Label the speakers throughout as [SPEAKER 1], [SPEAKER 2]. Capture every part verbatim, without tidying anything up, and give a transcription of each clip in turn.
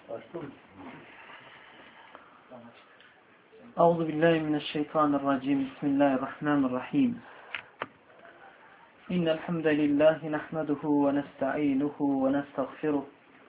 [SPEAKER 1] Euzu billahi mineşşeytanirracim. Bismillahirrahmanirrahim. İnnel hamdelellahi nahmeduhu ve nestainuhu ve nestağfiruh.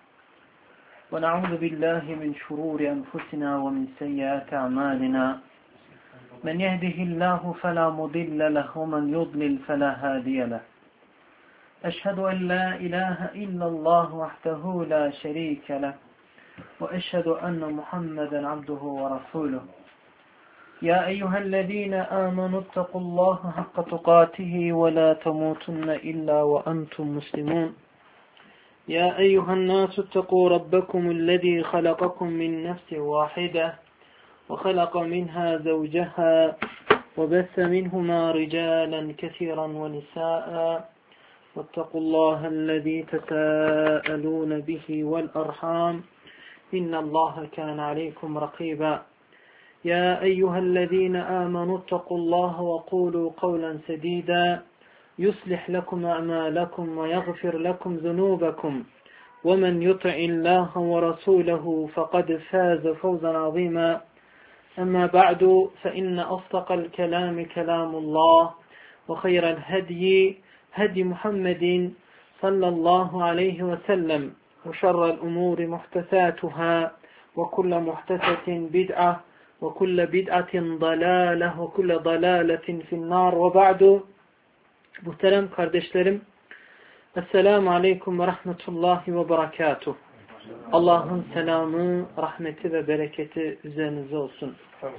[SPEAKER 1] Ve na'udzu billahi min şururi enfusina ve min seyyiati a'malina. Men yehdihillahu fela mudille lehu ve men yudlil fela hadiye lehu. Eşhedü en la ilahe illallah vahdehu la şerike lehu ve eşhedü enne Muhammeden abduhu ve resuluh. يا أيها الذين آمنوا اتقوا الله حق تقاته ولا تموتن إلا وأنتم مسلمون يا أيها الناس اتقوا ربكم الذي خلقكم من نفس واحدة وخلق منها زوجها وبث منهما رجالا كثيرا ونساء واتقوا الله الذي تساءلون به والأرحام إن الله كان عليكم رقيبا يا أيها الذين آمنوا اتقوا الله وقولوا قولا سديدا يصلح لكم أعمالكم ويغفر لكم ذنوبكم ومن يطع الله ورسوله فقد فاز فوزا عظيما أما بعد فإن أصدق الكلام كلام الله وخير الهدي هدي محمد صلى الله عليه وسلم وشر الأمور محدثاتها وكل محدثة بدعة وكل بدعة ضلالة وكل ضلالة في النار وبعد. Muhterem kardeşlerim, Esselamu Aleyküm ve Rahmetullahi ve Berekatuh. Allah'ın selamı, rahmeti ve bereketi üzerinize olsun.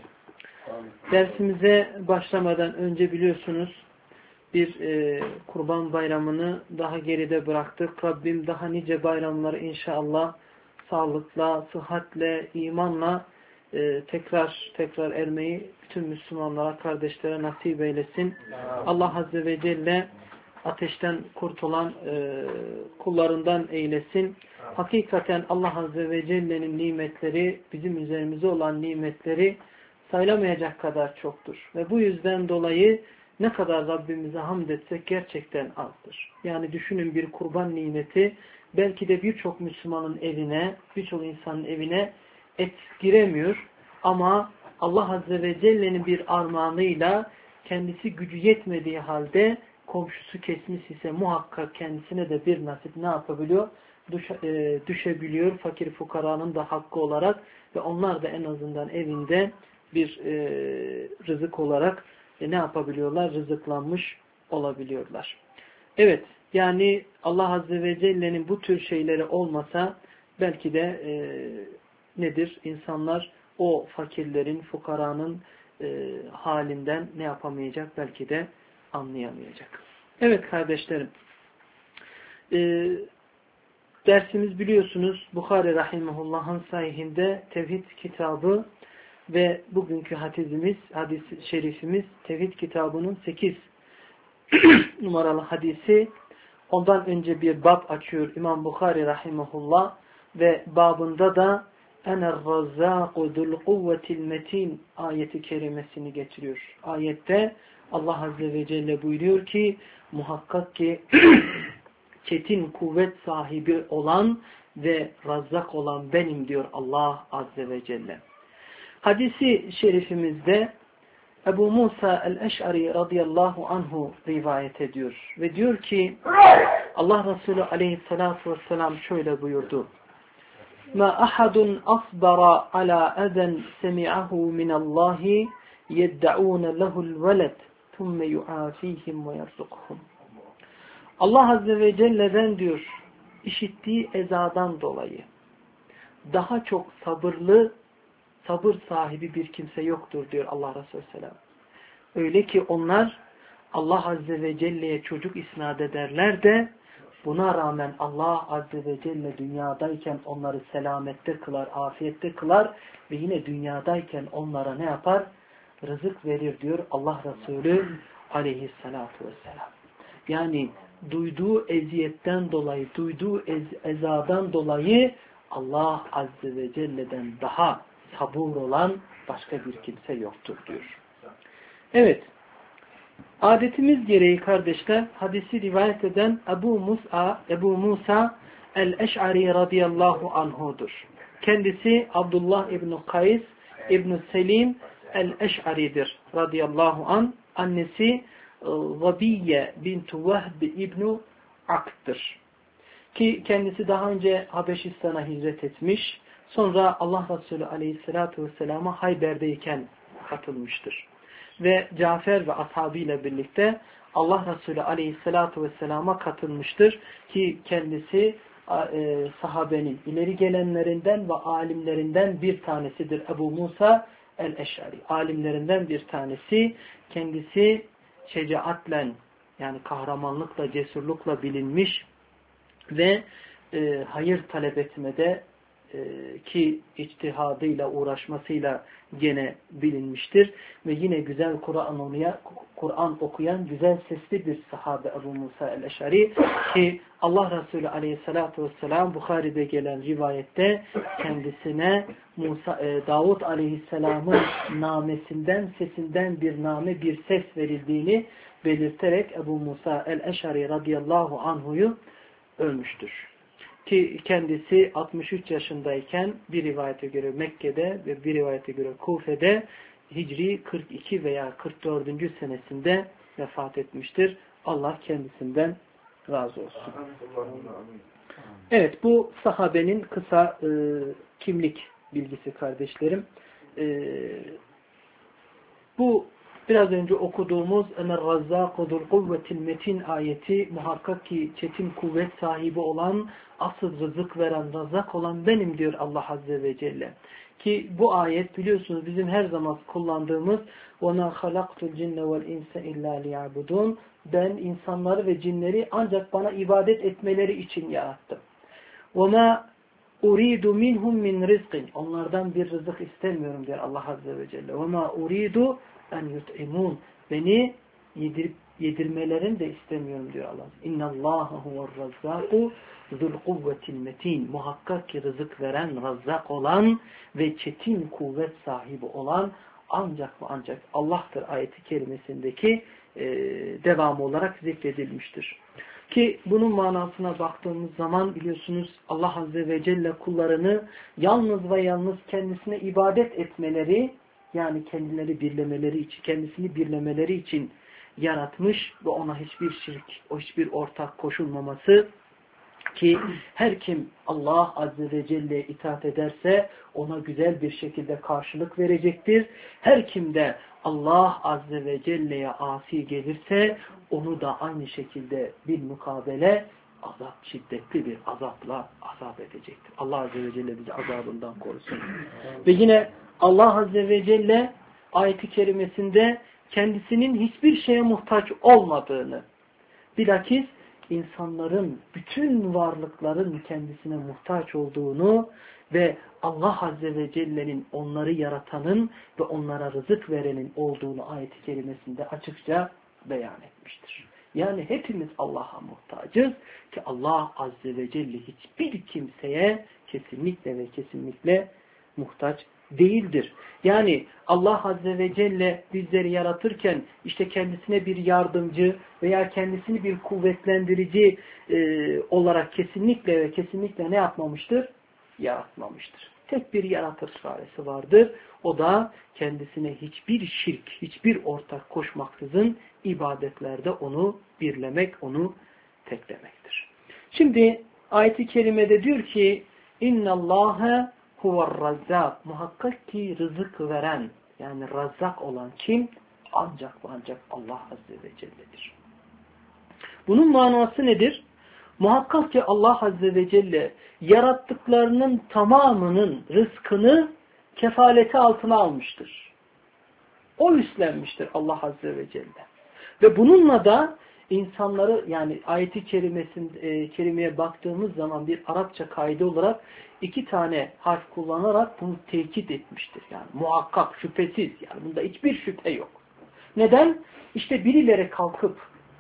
[SPEAKER 1] Dersimize başlamadan önce biliyorsunuz bir e, kurban bayramını daha geride bıraktık. Rabbim daha nice bayramları inşallah sağlıkla, sıhhatle, imanla Ee, tekrar tekrar ermeyi bütün Müslümanlara, kardeşlere nasip eylesin. Allah Azze ve Celle ateşten kurtulan e, kullarından eylesin. Hakikaten Allah Azze ve Celle'nin nimetleri, bizim üzerimize olan nimetleri sayılamayacak kadar çoktur. Ve bu yüzden dolayı ne kadar Rabbimize hamd etsek gerçekten azdır. Yani düşünün, bir kurban nimeti belki de birçok Müslümanın evine, birçok insanın evine et giremiyor ama Allah Azze ve Celle'nin bir armağanıyla kendisi gücü yetmediği halde komşusu kesmiş ise muhakkak kendisine de bir nasip ne yapabiliyor? Düş, e, düşebiliyor fakir fukaranın da hakkı olarak ve onlar da en azından evinde bir e, rızık olarak e, ne yapabiliyorlar? Rızıklanmış olabiliyorlar. Evet, yani Allah Azze ve Celle'nin bu tür şeyleri olmasa belki de e, nedir? İnsanlar o fakirlerin, fukaranın e, halinden ne yapamayacak? Belki de anlayamayacak. Evet kardeşlerim. E, dersimiz biliyorsunuz Bukhari Rahimahullah'ın sahihinde Tevhid kitabı ve bugünkü hadisimiz, hadis-i şerifimiz Tevhid kitabının sekiz numaralı hadisi. Ondan önce bir bab açıyor İmam Bukhari Rahimahullah ve babında da Ener-Razzâku zul-kuvvetil metin ayeti kerimesini getiriyor. Ayette Allah Azze ve Celle buyuruyor ki muhakkak ki çetin kuvvet sahibi olan ve razzak olan benim diyor Allah Azze ve Celle. Hadisi şerifimizde Ebu Musa el-Eş'ari radıyallahu anhu rivayet ediyor. Ve diyor ki Allah Resulü aleyhissalatu vesselam şöyle buyurdu. Ma ahadun asbara ala eden semi'ahu minallahi yedda'un lehu'l veled thumme yu'afihim ve yerzukuhum. Allah Azze ve Celle'den diyor işittiği ezadan dolayı daha çok sabırlı, sabır sahibi bir kimse yoktur diyor Allah Resulü Selam. Öyle ki onlar Allah Azze ve Celle'ye çocuk isnat ederler de buna rağmen Allah Azze ve Celle dünyadayken onları selamette kılar, afiyette kılar ve yine dünyadayken onlara ne yapar? Rızık verir diyor Allah Resulü aleyhissalatu vesselam. Yani duyduğu eziyetten dolayı, duyduğu ez ezadan dolayı Allah Azze ve Celle'den daha sabır olan başka bir kimse yoktur diyor. Evet. Adetimiz gereği kardeşler hadisi rivayet eden Ebu Musa, Ebu Musa el-Eş'ari radıyallahu anhudur. Kendisi Abdullah İbn Kays İbn Selim el-Eş'ari'dir radıyallahu an. Annesi Zabiye bintu Vehb İbn Akd'dır. Ki kendisi daha önce Habeşistan'a hicret etmiş. Sonra Allah Resulü aleyhissalatu vesselama Hayber'deyken katılmıştır. Ve Cafer ve ashabıyla birlikte Allah Resulü aleyhissalatu vesselama katılmıştır. Ki kendisi e, sahabenin ileri gelenlerinden ve alimlerinden bir tanesidir. Ebu Musa el-Eş'ari. Alimlerinden bir tanesi. Kendisi şecaatlen, yani kahramanlıkla, cesurlukla bilinmiş ve e, hayır talep etmede e, ki içtihadıyla, uğraşmasıyla gene bilinmiştir. Ve yine güzel Kur'an okuyan, Kur'an okuyan güzel sesli bir sahabe Ebu Musa el-Eş'ari ki Allah Resulü aleyhissalatu vesselam Bukhari'de gelen rivayette kendisine Musa, e, Davud aleyhisselamın namesinden, sesinden bir name, bir ses verildiğini belirterek Ebu Musa el-Eş'ari radıyallahu anhu'yu ölmüştür. Ki kendisi altmış üç yaşındayken bir rivayete göre Mekke'de ve bir rivayete göre Kufe'de Hicri kırk iki veya kırk dördüncü senesinde vefat etmiştir. Allah kendisinden razı olsun. Evet, bu sahabenin kısa e, kimlik bilgisi kardeşlerim. E, bu biraz önce okuduğumuz Emer Razzâkudul kuvvetil metin ayeti muhakkak ki çetin kuvvet sahibi olan, asıl rızık veren, razak olan benim diyor Allah Azze ve Celle. Ki bu ayet biliyorsunuz bizim her zaman kullandığımız وَنَا خَلَقْتُ الْجِنَّ وَالْاِنْسَ اِلَّا لِيَعْبُدُونَ Ben insanları ve cinleri ancak bana ibadet etmeleri için yarattım. وَمَا اُرِيدُ مِنْهُمْ مِنْ رِزْقٍ Onlardan bir rızık istemiyorum diyor Allah Azze ve Celle. وَمَا اُرِيدُ en yut'imun beni yedirip yedirmelerini de istemiyorum diyor Allah. İnnallâhe huve'r-razzâku zul kuvvetil metin. Muhakkak ki rızık veren, razzak olan ve çetin kuvvet sahibi olan ancak ve ancak Allah'tır ayeti kerimesindeki e, devamı olarak zikredilmiştir. Ki bunun manasına baktığımız zaman biliyorsunuz Allah Azze ve Celle kullarını yalnız ve yalnız kendisine ibadet etmeleri, yani kendileri birlemeleri için, kendisini birlemeleri için yaratmış ve ona hiçbir şirk, o hiçbir ortak koşulmaması ki her kim Allah Azze ve Celle'ye itaat ederse ona güzel bir şekilde karşılık verecektir. Her kim de Allah Azze ve Celle'ye asi gelirse onu da aynı şekilde bir mukabele azap, şiddetli bir azapla azap edecektir. Allah Azze ve Celle bizi azabından korusun. Ve yine Allah Azze ve Celle ayet-i kerimesinde kendisinin hiçbir şeye muhtaç olmadığını, bilakis insanların, bütün varlıkların kendisine muhtaç olduğunu ve Allah Azze ve Celle'nin onları yaratanın ve onlara rızık verenin olduğunu ayet-i kerimesinde açıkça beyan etmiştir. Yani hepimiz Allah'a muhtacız ki Allah Azze ve Celle hiçbir kimseye kesinlikle ve kesinlikle muhtaç değildir. Yani Allah Azze ve Celle bizleri yaratırken işte kendisine bir yardımcı veya kendisini bir kuvvetlendirici e, olarak kesinlikle ve kesinlikle ne yapmamıştır? Yaratmamıştır. Tek bir yaratır çaresi vardır. O da kendisine hiçbir şirk, hiçbir ortak koşmaksızın ibadetlerde onu birlemek, onu teklemektir. Şimdi ayet-i kerimede diyor ki İnna Allahe huve'r-razzak. Muhakkak ki rızık veren, yani razzak olan kim? Ancak ve ancak Allah Azze ve Celle'dir. Bunun manası nedir? Muhakkak ki Allah Azze ve Celle yarattıklarının tamamının rızkını kefaleti altına almıştır. O üstlenmiştir Allah Azze ve Celle. Ve bununla da insanları, yani ayeti kerimesinde, kerimeye baktığımız zaman bir Arapça kaydı olarak iki tane harf kullanarak bunu tekit etmiştir. Yani muhakkak, şüphesiz, yani bunda hiçbir şüphe yok. Neden? İşte birileri kalkıp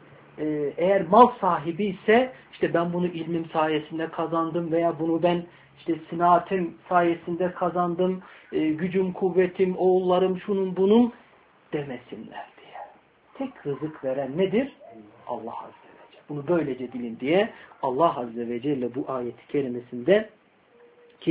[SPEAKER 1] e, eğer mal sahibi ise işte ben bunu ilmim sayesinde kazandım veya bunu ben işte sinaatim sayesinde kazandım, e, gücüm, kuvvetim, oğullarım, şunun bunun demesinler diye. Tek rızık veren nedir? Allah Azze ve Celle. Bunu böylece bilin diye Allah Azze ve Celle bu ayet-i kerimesinde ki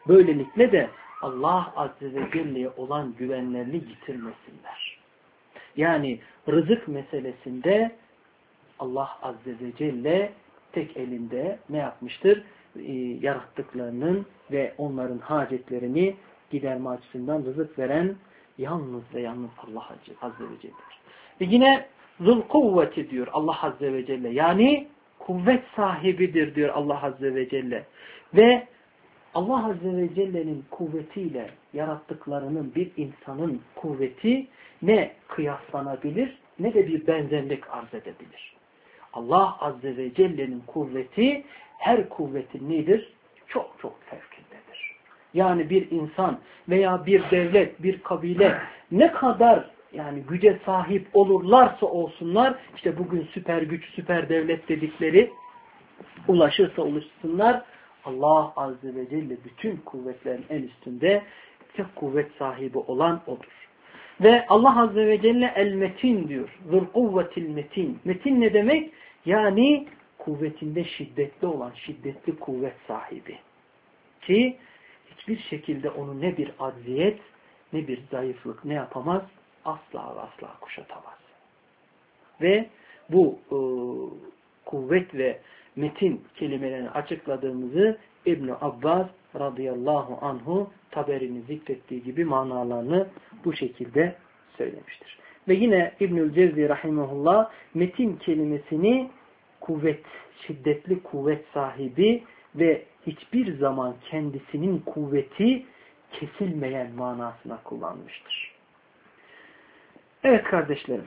[SPEAKER 1] Böylelikle de Allah Azze ve Celle'ye olan güvenlerini yitirmesinler. Yani rızık meselesinde Allah Azze ve Celle tek elinde ne yapmıştır? E, yarattıklarının ve onların hacetlerini giderme açısından rızık veren yalnız ve yalnız Allah Azze ve Celle'dir. Ve yine zul kuvveti diyor Allah Azze ve Celle. Yani kuvvet sahibidir diyor Allah Azze ve Celle. Ve Allah Azze ve Celle'nin kuvvetiyle yarattıklarının bir insanın kuvveti ne kıyaslanabilir ne de bir benzerlik arz edebilir. Allah Azze ve Celle'nin kuvveti her kuvvetin nedir? Çok çok fevkindedir. Yani bir insan veya bir devlet, bir kabile ne kadar yani güce sahip olurlarsa olsunlar, işte bugün süper güç, süper devlet dedikleri ulaşırsa ulaşsınlar, Allah Azze ve Celle bütün kuvvetlerin en üstünde tek kuvvet sahibi olan odur. Ve Allah Azze ve Celle el-metin diyor. Zul kuvvetil metin. Metin ne demek? Yani kuvvetinde şiddetli olan, şiddetli kuvvet sahibi. Ki hiçbir şekilde onu ne bir acziyet, ne bir zayıflık ne yapamaz? Asla ve asla kuşatamaz. Ve bu e, kuvvet ve metin kelimelerini açıkladığımızı İbn Abbas radıyallahu anhu Taberi'nin zikrettiği gibi manalarını bu şekilde söylemiştir. Ve yine İbnül Cevzi rahimahullah metin kelimesini kuvvet, şiddetli kuvvet sahibi ve hiçbir zaman kendisinin kuvveti kesilmeyen manasına kullanmıştır. Evet kardeşlerim.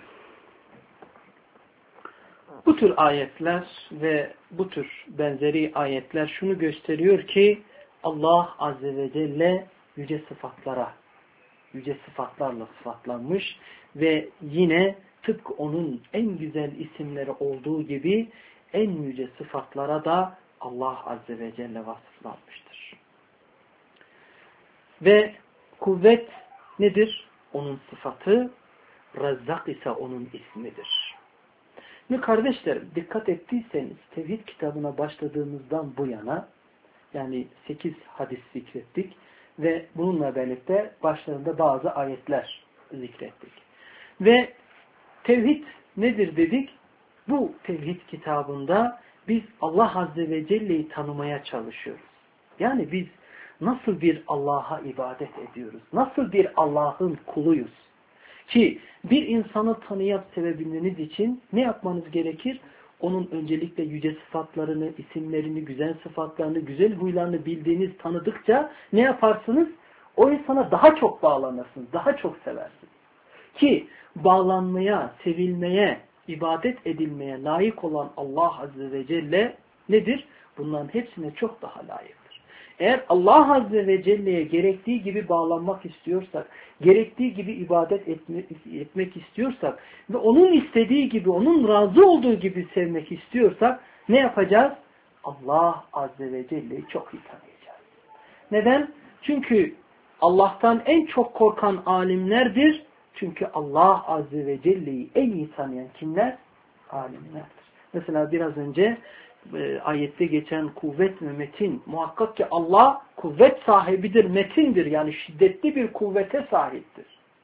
[SPEAKER 1] Bu tür ayetler ve bu tür benzeri ayetler şunu gösteriyor ki Allah Azze ve Celle yüce sıfatlara, yüce sıfatlarla sıfatlanmış ve yine tıpkı onun en güzel isimleri olduğu gibi en yüce sıfatlara da Allah Azze ve Celle vasıflanmıştır. Ve kuvvet nedir? Onun sıfatı, Rezzak ise onun ismidir. Ve kardeşlerim dikkat ettiyseniz tevhid kitabına başladığımızdan bu yana yani sekiz hadis zikrettik ve bununla birlikte başlarında bazı ayetler zikrettik. Ve tevhid nedir dedik? Bu tevhid kitabında biz Allah Azze ve Celle'yi tanımaya çalışıyoruz. Yani biz nasıl bir Allah'a ibadet ediyoruz? Nasıl bir Allah'ın kuluyuz? Ki bir insanı tanıyıp sevebilmeniz için ne yapmanız gerekir? Onun öncelikle yüce sıfatlarını, isimlerini, güzel sıfatlarını, güzel huylarını bildiğiniz, tanıdıkça ne yaparsınız? O insana daha çok bağlanırsınız, daha çok seversiniz. Ki bağlanmaya, sevilmeye, ibadet edilmeye layık olan Allah Azze ve Celle nedir? Bunların hepsine çok daha layıktır. Eğer Allah Azze ve Celle'ye gerektiği gibi bağlanmak istiyorsak, gerektiği gibi ibadet etme, etmek istiyorsak ve onun istediği gibi, onun razı olduğu gibi sevmek istiyorsak ne yapacağız? Allah Azze ve Celle'yi çok iyi tanıyacağız. Neden? Çünkü Allah'tan en çok korkan alimlerdir. Çünkü Allah Azze ve Celle'yi en iyi tanıyan kimler? Alimlerdir. Mesela biraz önce e, ayette geçen kuvvet ve metin. Muhakkak ki Allah kuvvet sahibidir, metindir. Yani şiddetli bir kuvvete sahiptir.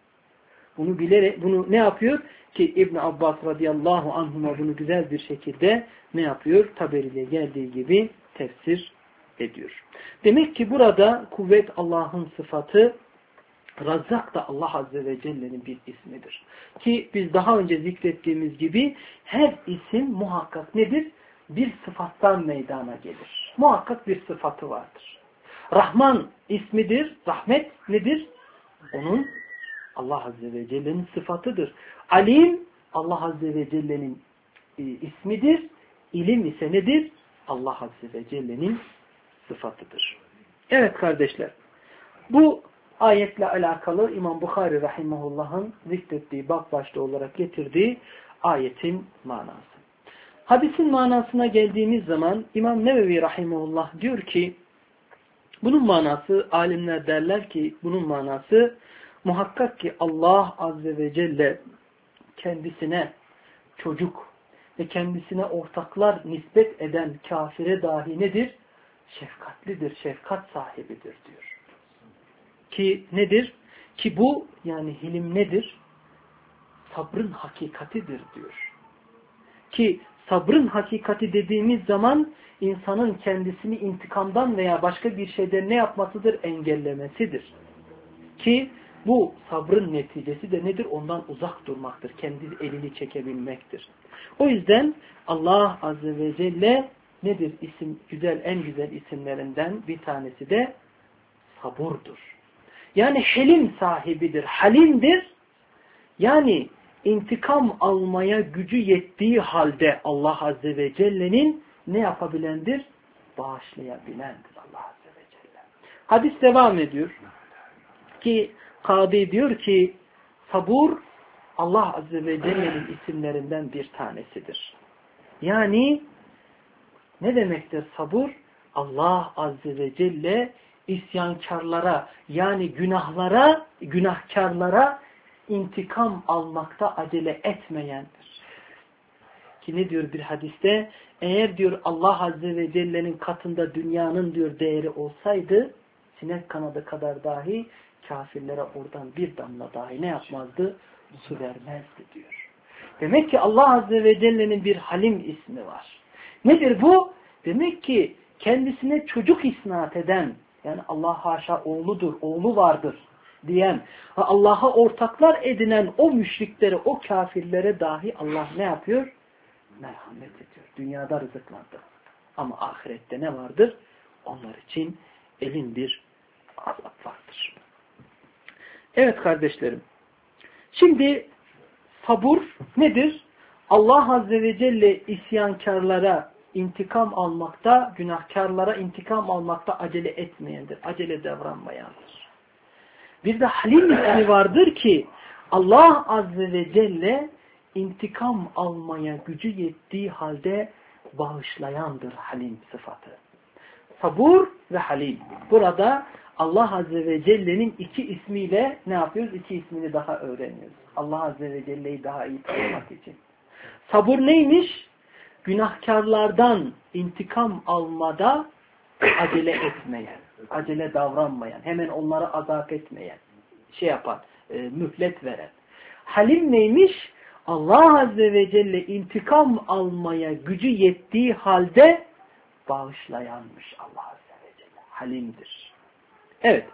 [SPEAKER 1] Bunu bilerek, bunu ne yapıyor? Ki İbn Abbas radıyallahu anhuma bunu güzel bir şekilde ne yapıyor? Taberi'ye geldiği gibi tefsir ediyor. Demek ki burada kuvvet Allah'ın sıfatı, Razzak da Allah Azze ve Celle'nin bir ismidir. Ki biz daha önce zikrettiğimiz gibi her isim muhakkak nedir? Bir sıfattan meydana gelir. Muhakkak bir sıfatı vardır. Rahman ismidir. Rahmet nedir? Onun Allah Azze ve Celle'nin sıfatıdır. Alim Allah Azze ve Celle'nin e, ismidir. İlim ise nedir? Allah Azze ve Celle'nin sıfatıdır. Evet kardeşler. Bu ayetle alakalı İmam Bukhari rahimahullah'ın zikrettiği bab başlığı olarak getirdiği ayetin manası. Hadisin manasına geldiğimiz zaman İmam Nevevi rahimahullah diyor ki bunun manası, alimler derler ki bunun manası muhakkak ki Allah Azze ve Celle kendisine çocuk ve kendisine ortaklar nispet eden kafire dahi nedir? şefkatlidir, şefkat sahibidir diyor. Ki nedir? Ki bu yani hilim nedir? Sabrın hakikatidir diyor. Ki sabrın hakikati dediğimiz zaman insanın kendisini intikamdan veya başka bir şeyden ne yapmasıdır? Engellemesidir. Ki bu sabrın neticesi de nedir? Ondan uzak durmaktır. Kendi elini çekebilmektir. O yüzden Allah Azze ve Celle nedir? İsim, güzel, en güzel isimlerinden bir tanesi de saburdur. Yani helim sahibidir, halimdir. Yani intikam almaya gücü yettiği halde Allah Azze ve Celle'nin ne yapabilendir? Bağışlayabilendir Allah Azze ve Celle. Hadis devam ediyor. Ki Kadi diyor ki sabur Allah Azze ve Celle'nin isimlerinden bir tanesidir. Yani ne demektir sabur? Allah Azze ve Celle isyankarlara yani günahlara, günahkarlara intikam almakta acele etmeyendir. Ki ne diyor bir hadiste? Eğer diyor Allah Azze ve Celle'nin katında dünyanın diyor değeri olsaydı sinek kanadı kadar dahi kafirlere oradan bir damla dahi ne yapmazdı? Su vermezdi diyor. Demek ki Allah Azze ve Celle'nin bir Halim ismi var. Nedir bu? Demek ki kendisine çocuk isnat eden, yani Allah haşa oğludur, oğlu vardır diyen, Allah'a ortaklar edinen o müşriklere, o kafirlere dahi Allah ne yapıyor? Merhamet ediyor. Dünyada rızıklandır. Ama ahirette ne vardır? Onlar için elin bir azap vardır. Evet kardeşlerim. Şimdi sabur nedir? Allah Azze ve Celle isyankarlara intikam almakta, günahkarlara intikam almakta acele etmeyendir. Acele davranmayandır. Bir de Halim ismi vardır ki Allah Azze ve Celle intikam almaya gücü yettiği halde bağışlayandır Halim sıfatı. Sabur ve Halim. Burada Allah Azze ve Celle'nin iki ismiyle ne yapıyoruz? İki ismini daha öğreniyoruz. Allah Azze ve Celle'yi daha iyi tanımak için. Sabur neymiş? Günahkarlardan intikam almada acele etmeyen, acele davranmayan, hemen onları azap etmeyen, şey yapan, e, mühlet veren. Halim neymiş? Allah Azze ve Celle intikam almaya gücü yettiği halde bağışlayanmış Allah Azze ve Celle. Halimdir. Evet.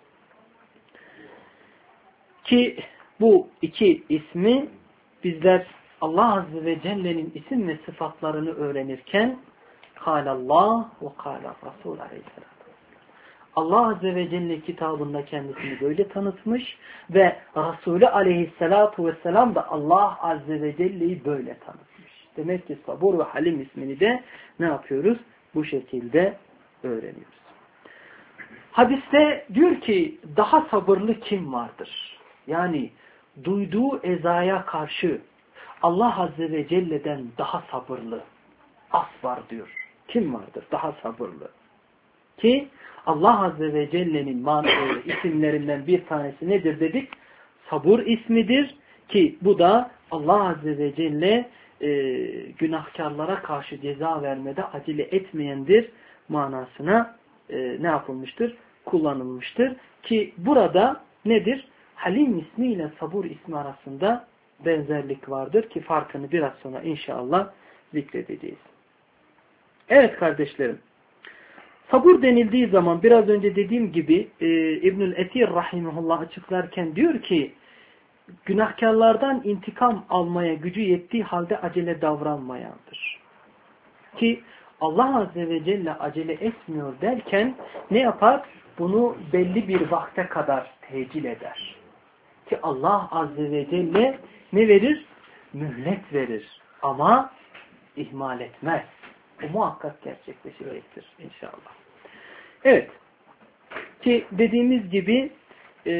[SPEAKER 1] Ki bu iki ismi bizler Allah Azze ve Celle'nin isim ve sıfatlarını öğrenirken Kâlallah ve kâla Resul Aleyhisselam. Allah Azze ve Celle kitabında kendisini böyle tanıtmış ve Resulü Aleyhisselatu Vesselam da Allah Azze ve Celle'yi böyle tanıtmış. Demek ki Sabur ve Halim ismini de ne yapıyoruz? Bu şekilde öğreniyoruz. Hadiste diyor ki daha sabırlı kim vardır? Yani duyduğu ezaya karşı Allah Azze ve Celle'den daha sabırlı as var diyor. Kim vardır? Daha sabırlı. Ki Allah Azze ve Celle'nin manalı isimlerinden bir tanesi nedir dedik? Sabur ismidir. Ki bu da Allah Azze ve Celle e, günahkarlara karşı ceza vermede acele etmeyendir manasına e, ne yapılmıştır? Kullanılmıştır. Ki burada nedir? Halim ismiyle sabur ismi arasında benzerlik vardır ki farkını biraz sonra inşallah zikredeceğiz. Evet kardeşlerim. Sabur denildiği zaman biraz önce dediğim gibi e, İbnül Etir rahimehullah açıklarken diyor ki günahkarlardan intikam almaya gücü yettiği halde acele davranmayandır. Ki Allah Azze ve Celle acele etmiyor derken ne yapar? Bunu belli bir vakte kadar tecil eder. Ki Allah Azze ve Celle ne verir? Mühlet verir. Ama ihmal etmez. Bu muhakkak gerçekleşecektir inşallah. Evet. Ki dediğimiz gibi e,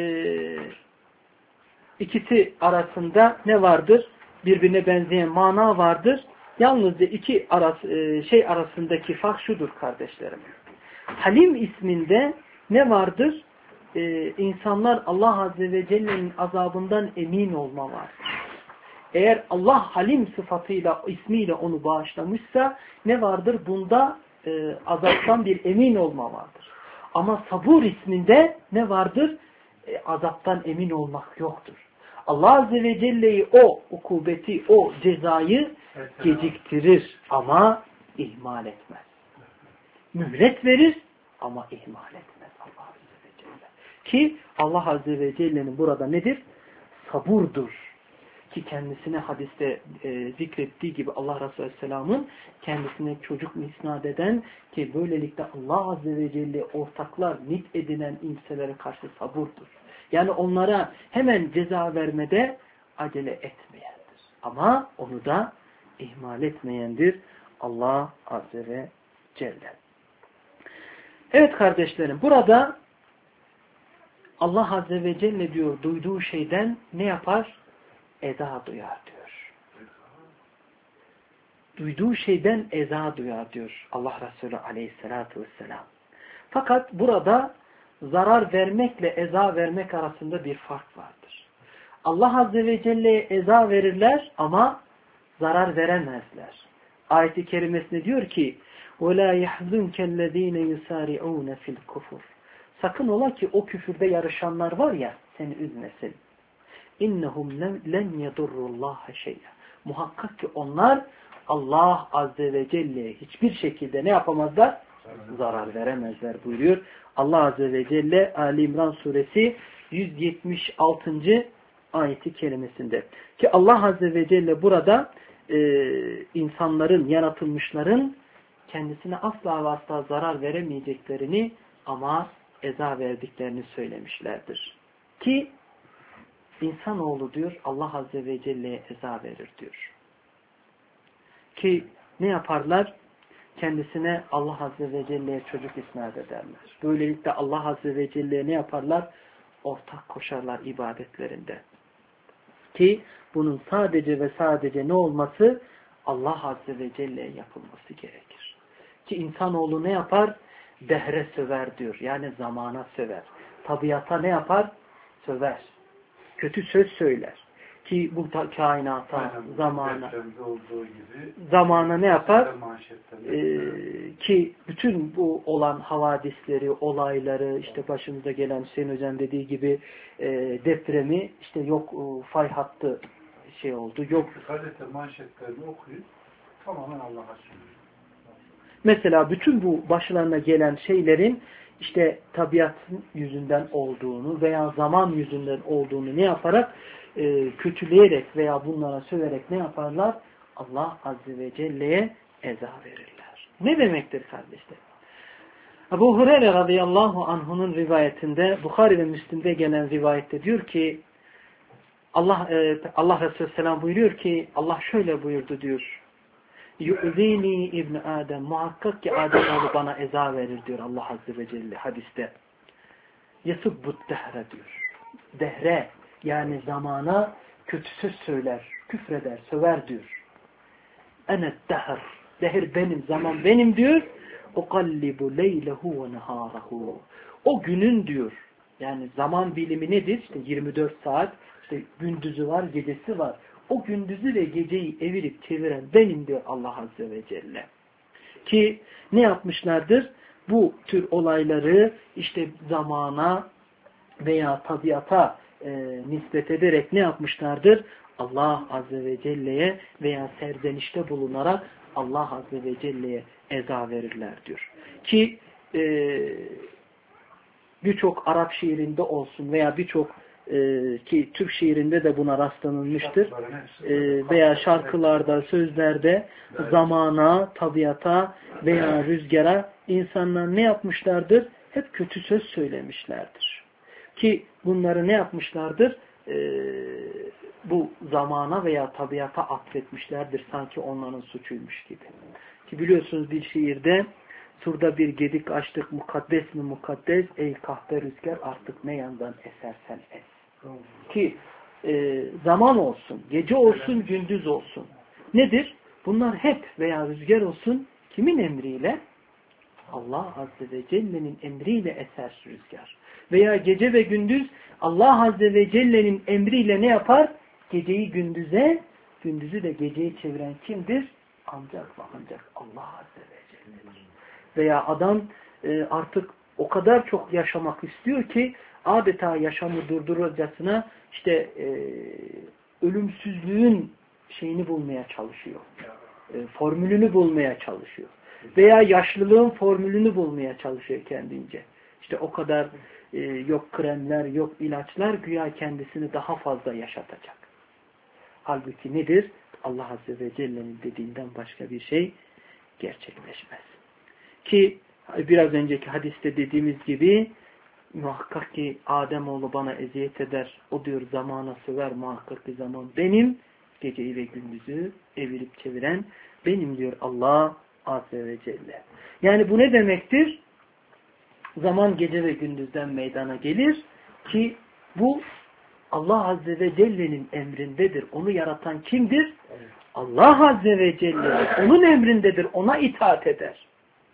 [SPEAKER 1] ikisi arasında ne vardır? Birbirine benzeyen mana vardır. Yalnızca iki arası, e, şey arasındaki fark şudur kardeşlerim. Halim isminde ne vardır? Ee, insanlar Allah Azze ve Celle'nin azabından emin olma vardır. Eğer Allah Halim sıfatıyla, ismiyle onu bağışlamışsa ne vardır? Bunda e, azaptan bir emin olma vardır. Ama sabur isminde ne vardır? E, azaptan emin olmak yoktur. Allah Azze ve Celle'yi o ukubeti, o cezayı geciktirir ama ihmal etmez. Mühlet verir ama ihmal etmez Allah Azze ve Celle. Ki Allah Azze ve Celle'nin burada nedir? Saburdur. Ki kendisine hadiste e, zikrettiği gibi Allah Resulü Aleyhisselam'ın kendisine çocuk isnat eden ki böylelikle Allah Azze ve Celle ortaklar nit edinen kimselere karşı saburdur. Yani onlara hemen ceza vermede acele etmeyendir. Ama onu da ihmal etmeyendir Allah Azze ve Celle. Evet kardeşlerim, burada Allah Azze ve Celle diyor duyduğu şeyden ne yapar? Eza duyar diyor. Duyduğu şeyden eza duyar diyor Allah Resulü Aleyhisselatü Vesselam. Fakat burada zarar vermekle eza vermek arasında bir fark vardır. Allah Azze ve Celle'ye eza verirler ama zarar veremezler. Ayet-i kerimesinde diyor ki وَلَا يَحْزُنْكَ الَّذ۪ينَ يُسَارِعُونَ فِي الْكُفُرِ Sakın ola ki o küfürde yarışanlar var ya seni üzmesin. İnnehum len yedurrullaha şey'a. Muhakkak ki onlar Allah Azze ve Celle'ye hiçbir şekilde ne yapamazlar? Zarar veremezler buyuruyor. Allah Azze ve Celle Ali İmran suresi yüz yetmiş altıncı ayeti kerimesinde. Ki Allah Azze ve Celle burada e, insanların, yaratılmışların kendisine asla ve asla zarar veremeyeceklerini ama eza verdiklerini söylemişlerdir. Ki İnsanoğlu diyor Allah Azze ve Celle'ye eza verir diyor. Ki ne yaparlar? Kendisine Allah Azze ve Celle'ye çocuk isnat ederler. Böylelikle Allah Azze ve Celle'ye ne yaparlar? Ortak koşarlar ibadetlerinde. Ki bunun sadece ve sadece ne olması? Allah Azze ve Celle'ye yapılması gerekir. Ki insanoğlu ne yapar? Dehre söver diyor. Yani zamana söver. Tabiata ne yapar? Söver. Kötü söz söyler. Ki bu kainata, aynen, zamana gibi, zamana ne yapar? Ee, ki bütün bu olan havadisleri, olayları, işte başımıza gelen Hüseyin Hocam dediği gibi e, depremi, işte yok e, fay hattı şey oldu, yok. Gazete manşetlerini okuyup tamamen Allah'a söylüyor. Mesela bütün bu başlarına gelen şeylerin işte tabiatın yüzünden olduğunu veya zaman yüzünden olduğunu ne yaparak e, kötüleyerek veya bunlara söverek ne yaparlar? Allah Azze ve Celle'ye eza verirler. Ne demektir kardeşler? Ebu Hureyre radıyallahu anh'unun rivayetinde, Bukhari ve Müslim'de gelen rivayette diyor ki Allah e, Allah Resulü selam buyuruyor ki Allah şöyle buyurdu diyor. Yu'zini İbn Adem, muhakkak ki Adem oğlu bana eza verir diyor Allah Azze ve Celle hadiste. Yasubbut dehre diyor. Dehre yani zamana kötü söz söyler, küfreder, söver diyor. Enet dehr, dehr benim, zaman benim diyor. Ukallibu leylehu ve neharahu. O günün diyor. Yani zaman bilimi nedir? İşte yirmi dört saat, işte gündüzü var, gecesi var. O gündüzü ve geceyi evirip çeviren benim diyor Allah Azze ve Celle. Ki ne yapmışlardır? Bu tür olayları işte zamana veya tabiata e, nispet ederek ne yapmışlardır? Allah Azze ve Celle'ye veya serzenişte bulunarak Allah Azze ve Celle'ye eza verirler diyor. Ki e, birçok Arap şiirinde olsun veya birçok e, ki Türk şiirinde de buna rastlanılmıştır. E, veya şarkılarda, sözlerde zamana, tabiata veya rüzgara insanlar ne yapmışlardır? Hep kötü söz söylemişlerdir. Ki bunları ne yapmışlardır? E, bu zamana veya tabiata atfetmişlerdir. Sanki onların suçuymuş gibi. Ki biliyorsunuz bir şiirde surda bir gedik açtık mukaddes mi mukaddes ey kahpe rüzgar artık ne yandan esersen es. Ki e, zaman olsun, gece olsun, gündüz olsun. Nedir? Bunlar hep veya rüzgar olsun kimin emriyle? Allah Azze ve Celle'nin emriyle eser rüzgar. Veya gece ve gündüz Allah Azze ve Celle'nin emriyle ne yapar? Geceyi gündüze, gündüzü de geceyi çeviren kimdir? Ancak ve ancak Allah Azze ve Celle'dir. veya adam e, artık o kadar çok yaşamak istiyor ki adeta yaşamı durduracasına işte e, ölümsüzlüğün şeyini bulmaya çalışıyor. E, formülünü bulmaya çalışıyor. Veya yaşlılığın formülünü bulmaya çalışıyor kendince. İşte o kadar e, yok kremler, yok ilaçlar güya kendisini daha fazla yaşatacak. Halbuki nedir? Allah Azze ve Celle'nin dediğinden başka bir şey gerçekleşmez. Ki biraz önceki hadiste dediğimiz gibi muhakkak ki Ademoğlu bana eziyet eder. O diyor zamana söver, muhakkak ki zaman benim. Geceyi ve gündüzü evirip çeviren benim diyor Allah Azze ve Celle. Yani bu ne demektir? Zaman gece ve gündüzden meydana gelir ki bu Allah Azze ve Celle'nin emrindedir. Onu yaratan kimdir? Allah Azze ve Celle. Onun emrindedir. Ona itaat eder.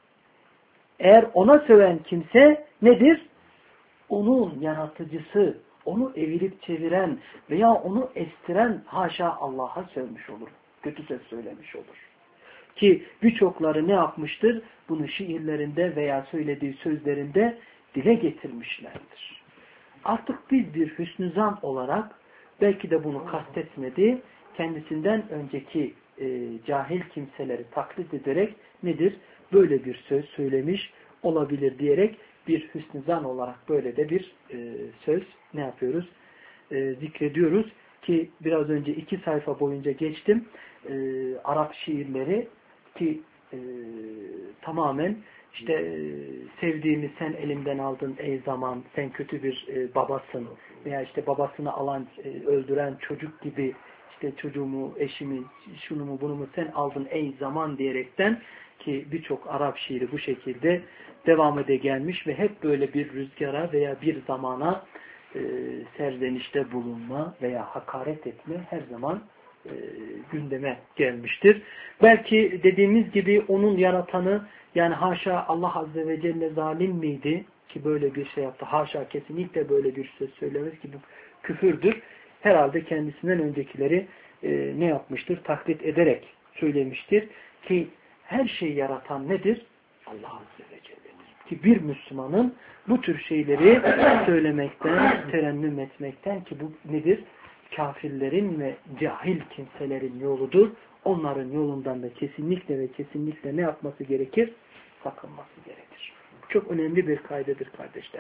[SPEAKER 1] Eğer ona söven kimse nedir? Onun yaratıcısı, onu evirip çeviren veya onu estiren haşa Allah'a sövmüş olur. Kötü söz söylemiş olur. Ki birçokları ne yapmıştır? Bunu şiirlerinde veya söylediği sözlerinde dile getirmişlerdir. Artık biz bir hüsnü zan olarak belki de bunu kastetmedi, kendisinden önceki e, cahil kimseleri taklit ederek nedir? Böyle bir söz söylemiş olabilir diyerek bir hüsnü zan olarak böyle de bir e, söz ne yapıyoruz? E, zikrediyoruz ki biraz önce iki sayfa boyunca geçtim. E, Arap şiirleri ki e, tamamen işte e, sevdiğimi sen elimden aldın ey zaman, sen kötü bir e, babasın veya işte babasını alan, e, öldüren çocuk gibi işte çocuğumu, eşimi, şunu mu bunu mu sen aldın ey zaman diyerekten ki birçok Arap şiiri bu şekilde devam ede gelmiş ve hep böyle bir rüzgara veya bir zamana e, serzenişte bulunma veya hakaret etme her zaman e, gündeme gelmiştir. Belki dediğimiz gibi onun yaratanı yani haşa Allah Azze ve Celle zalim miydi ki böyle bir şey yaptı? Haşa kesinlikle böyle bir söz söylemez ki bu küfürdür. Herhalde kendisinden öncekileri e, ne yapmıştır? Taklit ederek söylemiştir ki her şeyi yaratan nedir? Allah Azze ve Celle'dir. Ki bir Müslümanın bu tür şeyleri söylemekten, terennüm etmekten ki bu nedir? Kafirlerin ve cahil kimselerin yoludur. Onların yolundan da kesinlikle ve kesinlikle ne yapması gerekir? Sakınması gerekir. Çok önemli bir kaydedir kardeşler.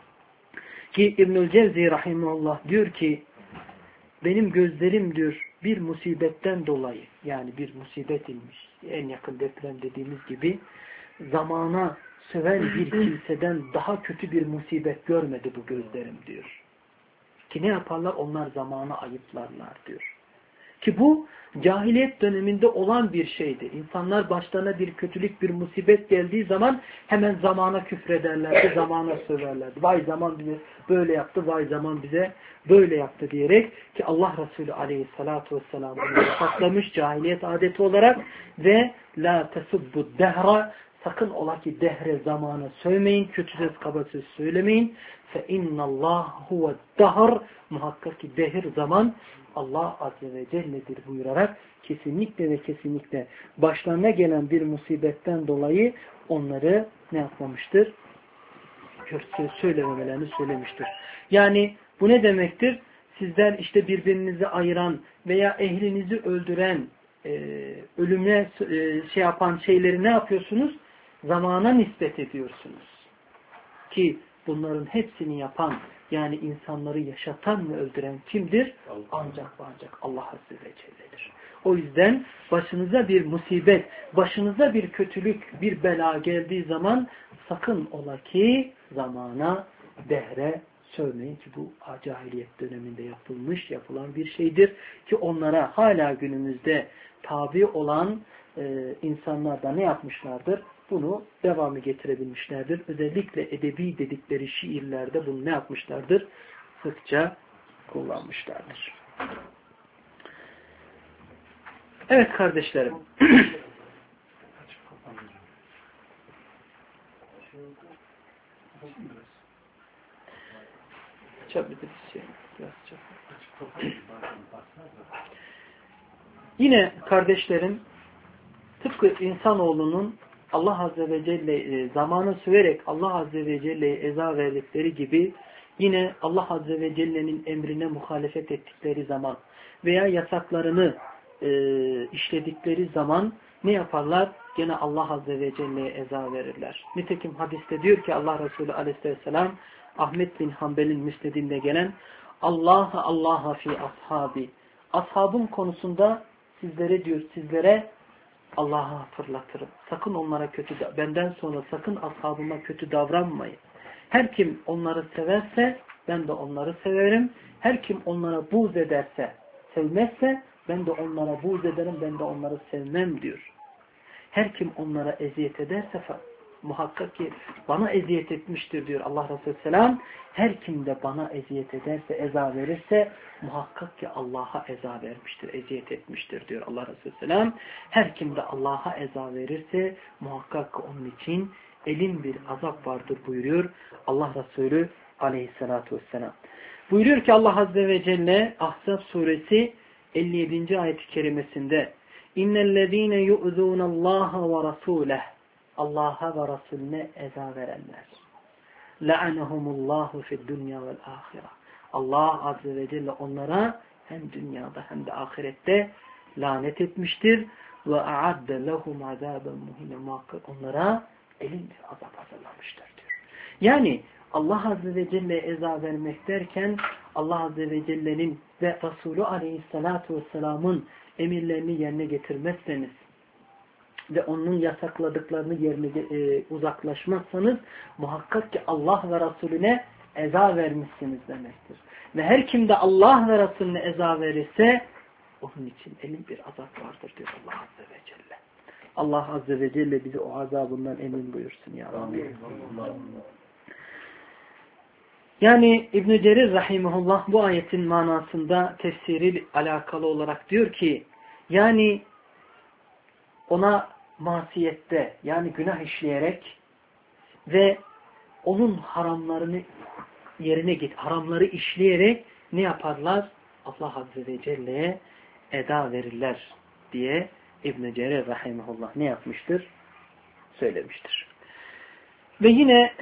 [SPEAKER 1] Ki İbnül Cevzi rahimahullah diyor ki benim gözlerim diyor bir musibetten dolayı yani bir musibet inmiş. En yakın deprem dediğimiz gibi zamana söven bir kimseden daha kötü bir musibet görmedi bu gözlerim diyor. Ki ne yaparlar? Onlar zamanı ayıplarlar diyor. Ki bu cahiliyet döneminde olan bir şeydi. İnsanlar başlarına bir kötülük, bir musibet geldiği zaman hemen zamana küfrederlerdi, zamana söverlerdi. Vay zaman bize böyle yaptı, vay zaman bize böyle yaptı diyerek ki Allah Resulü aleyhissalatu vesselam bunu yasaklamış cahiliyet adeti olarak ve la tesubbu dehra sakın ola ki dehre zamana sövmeyin, kötü söz kaba söz söylemeyin. Fe innallah huve dahr muhakkak ki dehir zaman Allah Azze ve Celle'dir buyurarak kesinlikle ve kesinlikle başlarına gelen bir musibetten dolayı onları ne yapmamıştır? Kötü söylememelerini söylemiştir. Yani bu ne demektir? Sizler işte birbirinizi ayıran veya ehlinizi öldüren, e, ölümle e, şey yapan şeyleri ne yapıyorsunuz? Zamana nispet ediyorsunuz. Ki bunların hepsini yapan yani insanları yaşatan ve öldüren kimdir? Ancak ve ancak Allah Azze ve Celle'dir. O yüzden başınıza bir musibet, başınıza bir kötülük, bir bela geldiği zaman sakın ola ki zamana, dehre sövmeyin ki bu cahiliyet döneminde yapılmış, yapılan bir şeydir. Ki onlara hala günümüzde tabi olan e, insanlar da ne yapmışlardır? Bunu devamı getirebilmişlerdir. Özellikle edebi dedikleri şiirlerde bunu ne yapmışlardır? Sıkça kullanmışlardır. Evet kardeşlerim. Açabiliriz şey. Yine kardeşlerim tıpkı insanoğlunun Allah Azze ve Celle zamanı söverek Allah Azze ve Celle'ye eza verdikleri gibi yine Allah Azze ve Celle'nin emrine muhalefet ettikleri zaman veya yasaklarını e, işledikleri zaman ne yaparlar? Gene Allah Azze ve Celle'ye eza verirler. Nitekim hadiste diyor ki Allah Resulü Aleyhisselam Ahmet bin Hanbel'in müsnedinde gelen Allah'a Allah'a fi ashabi. Ashabım konusunda sizlere diyor sizlere Allah'a hatırlatırım. Sakın onlara kötü, benden sonra sakın ashabıma kötü davranmayın. Her kim onları severse ben de onları severim. Her kim onlara buğz ederse, sevmezse ben de onlara buğz ederim, ben de onları sevmem diyor. Her kim onlara eziyet ederse muhakkak ki bana eziyet etmiştir diyor Allah Resulü Selam. Her kim de bana eziyet ederse, eza verirse muhakkak ki Allah'a eza vermiştir, eziyet etmiştir diyor Allah Resulü Selam. Her kim de Allah'a eza verirse muhakkak ki onun için elin bir azap vardır buyuruyor Allah Resulü Aleyhisselatü Vesselam. Buyuruyor ki Allah Azze ve Celle Ahzab suresi elli yedinci ayet-i kerimesinde İnnellezîne yu'zûnallâhe ve rasûleh Allah'a ve Resulüne eza verenler. La'anehumullahu fid dunya vel ahire. Allah Azze ve Celle onlara hem dünyada hem de ahirette lanet etmiştir. Ve a'adde lehum azaben muhine. Muhakkak onlara elin bir azap hazırlamıştır diyor. Yani Allah Azze ve Celle eza vermek derken Allah Azze ve Celle'nin ve Resulü Aleyhisselatü Vesselam'ın emirlerini yerine getirmezseniz ve onun yasakladıklarını yerine e, uzaklaşmazsanız muhakkak ki Allah ve Resulüne eza vermişsiniz demektir. Ve her kim de Allah ve Resulüne eza verirse onun için elin bir azap vardır diyor Allah Azze ve Celle. Allah Azze ve Celle bizi o azabından emin buyursun ya Rabbi. Yani İbn-i Cerir Rahimahullah bu ayetin manasında tefsiri alakalı olarak diyor ki yani ona masiyette yani günah işleyerek ve onun haramlarını yerine git, haramları işleyerek ne yaparlar? Allah Azze ve Celle'ye eda verirler diye İbn-i Cerir Rahimahullah ne yapmıştır? Söylemiştir. Ve yine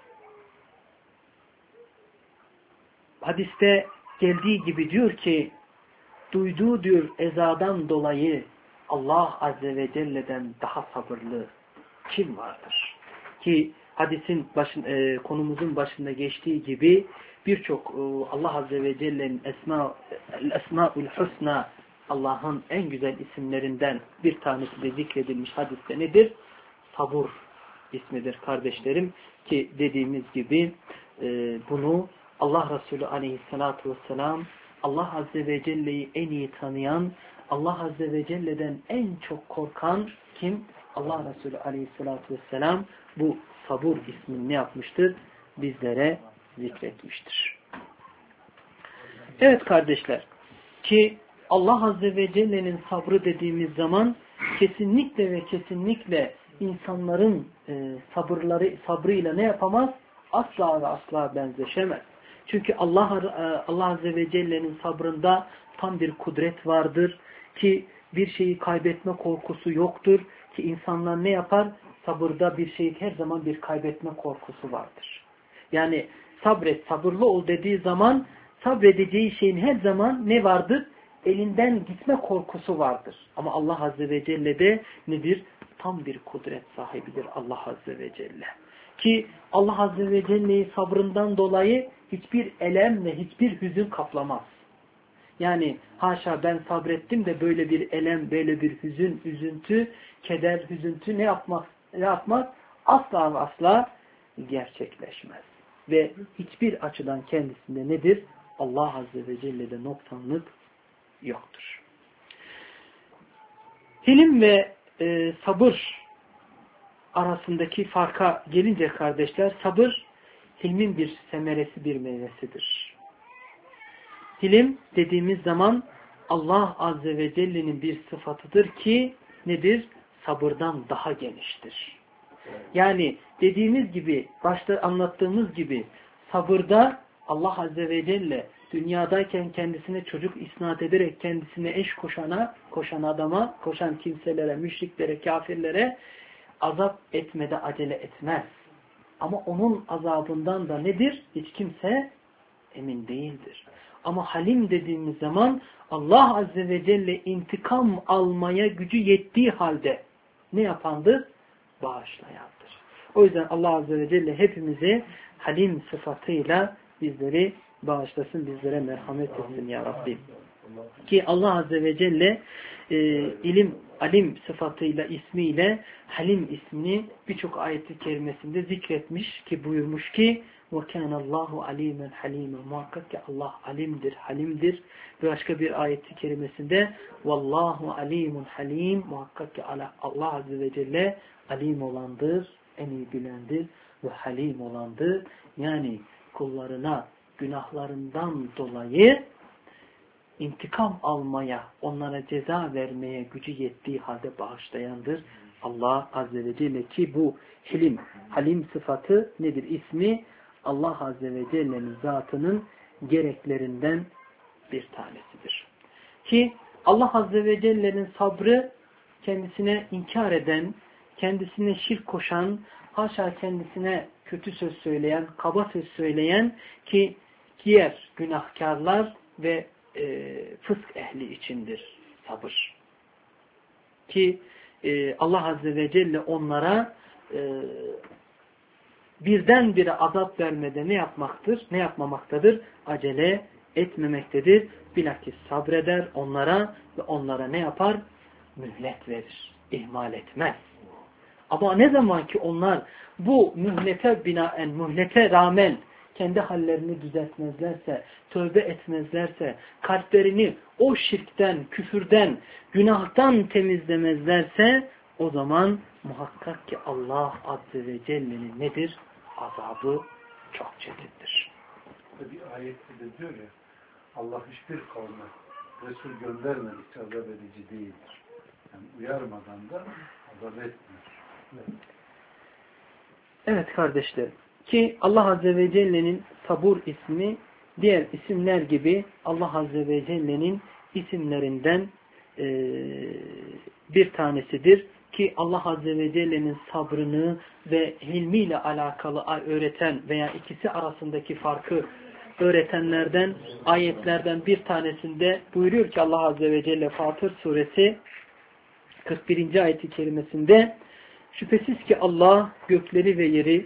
[SPEAKER 1] hadiste geldiği gibi diyor ki duyduğu diyor ezadan dolayı Allah Azze ve Celle'den daha sabırlı kim vardır? Ki hadisin başın, e, konumuzun başında geçtiği gibi birçok e, Allah Azze ve Celle'nin esma, Esma-ül Husna Allah'ın en güzel isimlerinden bir tanesi de zikredilmiş hadiste nedir? Sabur ismidir kardeşlerim. Ki dediğimiz gibi e, bunu Allah Resulü Aleyhisselatü Vesselam Allah Azze ve Celle'yi en iyi tanıyan, Allah Azze ve Celle'den en çok korkan kim? Allah Resulü Aleyhisselatü Vesselam bu sabur ismini ne yapmıştır? Bizlere zikretmiştir. Evet kardeşler, ki Allah Azze ve Celle'nin sabrı dediğimiz zaman kesinlikle ve kesinlikle insanların e, sabırları sabrıyla ne yapamaz? Asla ve asla benzeşemez. Çünkü Allah Allah Azze ve Celle'nin sabrında tam bir kudret vardır ki bir şeyi kaybetme korkusu yoktur ki insanlar ne yapar? Sabırda bir şeyi her zaman bir kaybetme korkusu vardır. Yani sabret, sabırlı ol dediği zaman sabredeceği şeyin her zaman ne vardır? Elinden gitme korkusu vardır. Ama Allah Azze ve Celle de nedir? Tam bir kudret sahibidir Allah Azze ve Celle. Ki Allah Azze ve Celle'yi sabrından dolayı hiçbir elem ve hiçbir hüzün kaplamaz. Yani haşa ben sabrettim de böyle bir elem, böyle bir hüzün, üzüntü, keder, hüzüntü ne yapmaz? Ne yapmaz? Asla ve asla gerçekleşmez. Ve hiçbir açıdan kendisinde nedir? Allah Azze ve Celle'de noksanlık yoktur. Hilim ve e, sabır arasındaki farka gelince kardeşler, sabır hilmin bir semeresi, bir meyvesidir. Hilim dediğimiz zaman Allah Azze ve Celle'nin bir sıfatıdır ki nedir? Sabırdan daha geniştir. Yani dediğimiz gibi, başta anlattığımız gibi sabırda Allah Azze ve Celle dünyadayken kendisine çocuk isnat ederek kendisine eş koşana, koşan adama, koşan kimselere, müşriklere, kafirlere azap etmede acele etmez. Ama onun azabından da nedir? Hiç kimse emin değildir. Ama halim dediğimiz zaman Allah Azze ve Celle intikam almaya gücü yettiği halde ne yapandır? Bağışlayandır. O yüzden Allah Azze ve Celle hepimizi halim sıfatıyla bizleri bağışlasın, bizlere merhamet etsin ya Rabbi. Ki Allah Azze ve Celle e, ilim, alim sıfatıyla, ismiyle halim ismini birçok ayet-i kerimesinde zikretmiş ki buyurmuş ki وَكَانَ اللّٰهُ عَلِيمًا حَلِيمًا Muhakkak ki Allah alimdir, halimdir. Ve başka bir ayet-i kerimesinde وَاللّٰهُ عَلِيمٌ halim Muhakkak ki Allah Azze ve Celle alim olandır, en iyi bilendir ve halim olandır. Yani kullarına günahlarından dolayı intikam almaya, onlara ceza vermeye gücü yettiği halde bağışlayandır Allah Azze ve Celle. Ki bu hilim, halim sıfatı nedir? İsmi Allah Azze ve Celle'nin zatının gereklerinden bir tanesidir. Ki Allah Azze ve Celle'nin sabrı kendisine inkar eden, kendisine şirk koşan, haşa kendisine kötü söz söyleyen, kaba söz söyleyen ki diğer günahkarlar ve e, fısk ehli içindir sabır. Ki e, Allah Azze ve Celle onlara e, birdenbire azap vermede ne yapmaktır? Ne yapmamaktadır? Acele etmemektedir. Bilakis sabreder onlara ve onlara ne yapar? Mühlet verir. İhmal etmez. Ama ne zaman ki onlar bu mühlete binaen, mühlete rağmen kendi hallerini düzeltmezlerse, tövbe etmezlerse, kalplerini o şirkten, küfürden, günahtan temizlemezlerse o zaman muhakkak ki Allah Azze ve Celle'nin nedir? Azabı çok çetindir.
[SPEAKER 2] Bir ayette de diyor ya, Allah hiçbir kavme Resul göndermedikçe azap edici değildir. Yani uyarmadan da azap etmiyor. Evet.
[SPEAKER 1] Evet kardeşlerim. Ki Allah Azze ve Celle'nin sabur ismi diğer isimler gibi Allah Azze ve Celle'nin isimlerinden e, bir tanesidir. Ki Allah Azze ve Celle'nin sabrını ve hilmiyle alakalı öğreten veya ikisi arasındaki farkı öğretenlerden, ayetlerden bir tanesinde buyuruyor ki Allah Azze ve Celle Fatır Suresi kırk birinci ayet-i kerimesinde şüphesiz ki Allah gökleri ve yeri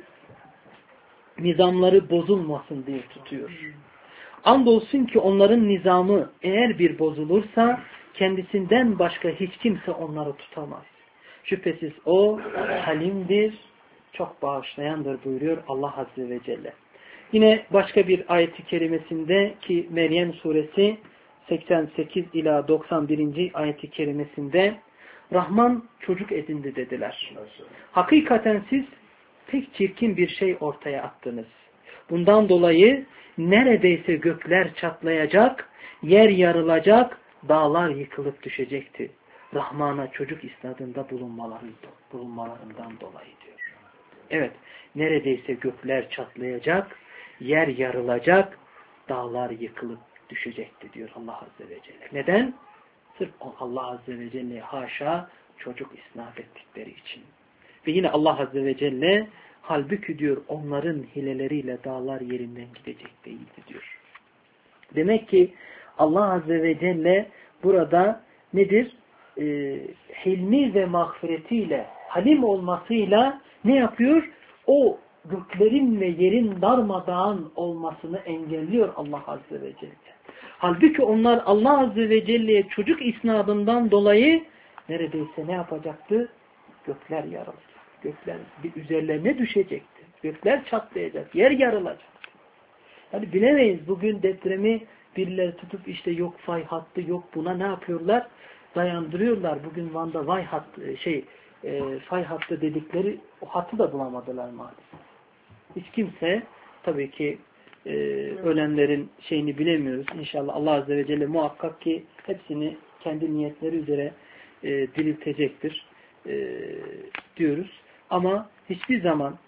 [SPEAKER 1] nizamları bozulmasın diye tutuyor. Andolsun ki onların nizamı eğer bir bozulursa kendisinden başka hiç kimse onları tutamaz. Şüphesiz o halimdir, çok bağışlayandır buyuruyor Allah Azze ve Celle. Yine başka bir ayet-i kerimesinde ki Meryem suresi seksen sekiz ila doksan birinci ayet-i kerimesinde Rahman çocuk edindi dediler. Hakikaten siz pek çirkin bir şey ortaya attınız. Bundan dolayı neredeyse gökler çatlayacak, yer yarılacak, dağlar yıkılıp düşecekti. Rahman'a çocuk isnadında bulunmalarından dolayı diyor. Evet, neredeyse gökler çatlayacak, yer yarılacak, dağlar yıkılıp düşecekti diyor Allah Azze ve Celle. Neden? Sırf Allah Azze ve Celle'ye haşa çocuk isnat ettikleri için. Ve yine Allah Azze ve Celle halbuki diyor onların hileleriyle dağlar yerinden gidecek değildi diyor. Demek ki Allah Azze ve Celle burada nedir? Ee, hilmi ve mağfiretiyle, halim olmasıyla ne yapıyor? O göklerin ve yerin darmadağın olmasını engelliyor Allah Azze ve Celle. Halbuki onlar Allah Azze ve Celle'ye çocuk isnadından dolayı neredeyse ne yapacaktı? Gökler yarılacak. Gökler bir üzerlerine düşecekti. Gökler çatlayacak. Yer yarılacak. Yani bilemeyiz bugün depremi birileri tutup işte yok fay hattı yok buna ne yapıyorlar? Dayandırıyorlar. Bugün Van'da vay hattı, şey, e, fay hattı dedikleri o hattı da bulamadılar maalesef. Hiç kimse tabii ki e, ölenlerin şeyini bilemiyoruz. İnşallah Allah Azze ve Celle muhakkak ki hepsini kendi niyetleri üzere e, diriltecektir e, diyoruz. Ama hiçbir zaman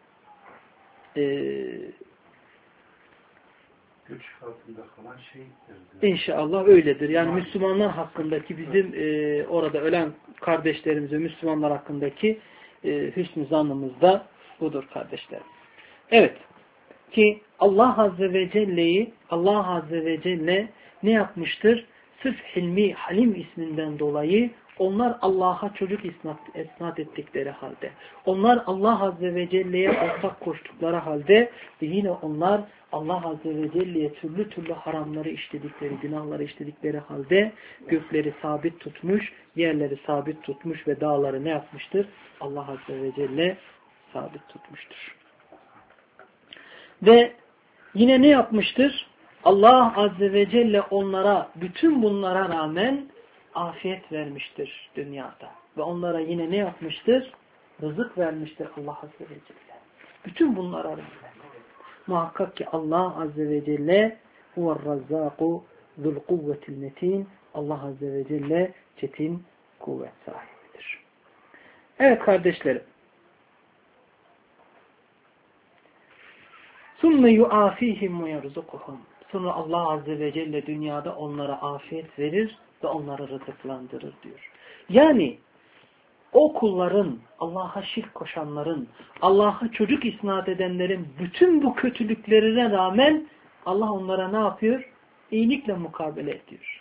[SPEAKER 1] e,
[SPEAKER 2] güç altında kalan şeydir.
[SPEAKER 1] İnşallah öyledir. Yani Müslümanlar hakkındaki bizim e, orada ölen kardeşlerimize, Müslümanlar hakkındaki e, hüsnü zannımız da budur kardeşlerim. Evet. Ki Allah Azze ve Celle'yi Allah Azze ve Celle ne yapmıştır? Sırf Hilmi, Halim isminden dolayı onlar Allah'a çocuk isnat, isnat ettikleri halde, onlar Allah Azze ve Celle'ye ortak koştukları halde ve yine onlar Allah Azze ve Celle'ye türlü türlü haramları işledikleri, günahları işledikleri halde gökleri sabit tutmuş, yerleri sabit tutmuş ve dağları ne yapmıştır? Allah Azze ve Celle sabit tutmuştur. Ve yine ne yapmıştır? Allah Azze ve Celle onlara bütün bunlara rağmen afiyet vermiştir dünyada. Ve onlara yine ne yapmıştır? Rızık vermiştir Allah Azze ve Celle. Bütün bunlara rağmen. Muhakkak ki Allah Azze ve Celle huve'r-razzâku zul-kuvvetil metin. Allah Azze ve Celle çetin kuvvet sahibidir. Evet kardeşlerim. ثُمَّ يُعَافِيهِمْ وَيَرْزُقُهُمْ Sonra Allah Azze ve Celle dünyada onlara afiyet verir ve onları rızıklandırır diyor. Yani o kulların, Allah'a şirk koşanların, Allah'a çocuk isnat edenlerin bütün bu kötülüklerine rağmen Allah onlara ne yapıyor? İyilikle mukabele ediyor.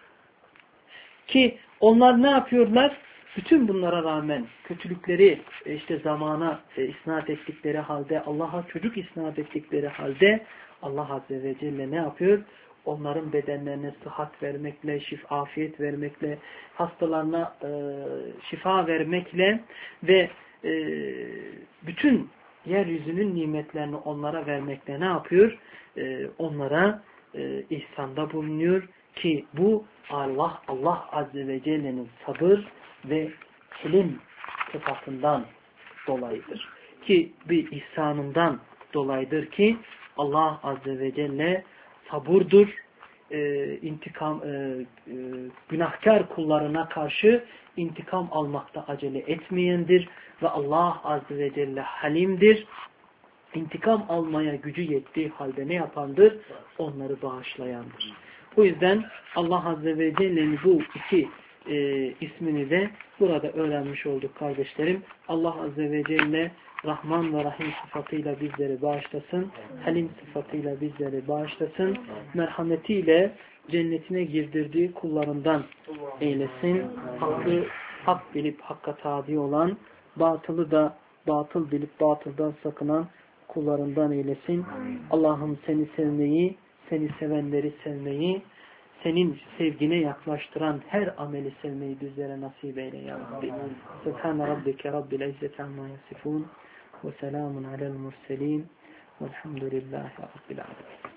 [SPEAKER 1] Ki onlar ne yapıyorlar? Bütün bunlara rağmen kötülükleri işte zamana isnat ettikleri halde, Allah'a çocuk isnat ettikleri halde Allah Azze ve Celle ne yapıyor? Onların bedenlerine sıhhat vermekle, şif, afiyet vermekle, hastalarına e, şifa vermekle ve e, bütün yeryüzünün nimetlerini onlara vermekle ne yapıyor? E, onlara e, ihsanda bulunuyor ki bu Allah Allah Azze ve Celle'nin sabır ve kelim sıfatından dolayıdır. Ki bir ihsanından dolayıdır ki Allah Azze ve Celle saburdur, e, intikam e, e, günahkar kullarına karşı intikam almakta acele etmeyendir ve Allah Azze ve Celle halimdir. İntikam almaya gücü yettiği halde ne yapandır? Onları bağışlayandır. O yüzden Allah Azze ve Celle'nin bu iki e, ismini de burada öğrenmiş olduk kardeşlerim. Allah Azze ve Celle Rahman ve Rahim sıfatıyla bizleri bağışlasın. Halim sıfatıyla bizleri bağışlasın. Merhametiyle cennetine girdirdiği kullarından eylesin. Hakkı hak bilip hakka tabi olan, batılı da batıl bilip batıldan sakınan kullarından eylesin. Allah'ım seni sevmeyi, seni sevenleri sevmeyi, senin sevgine yaklaştıran her ameli sevmeyi bizlere nasip eyle ya Rabbi. Subhane rabbike rabbil izzeti amma yasifun ve selamun alel murselin velhamdülillahi rabbil alemin.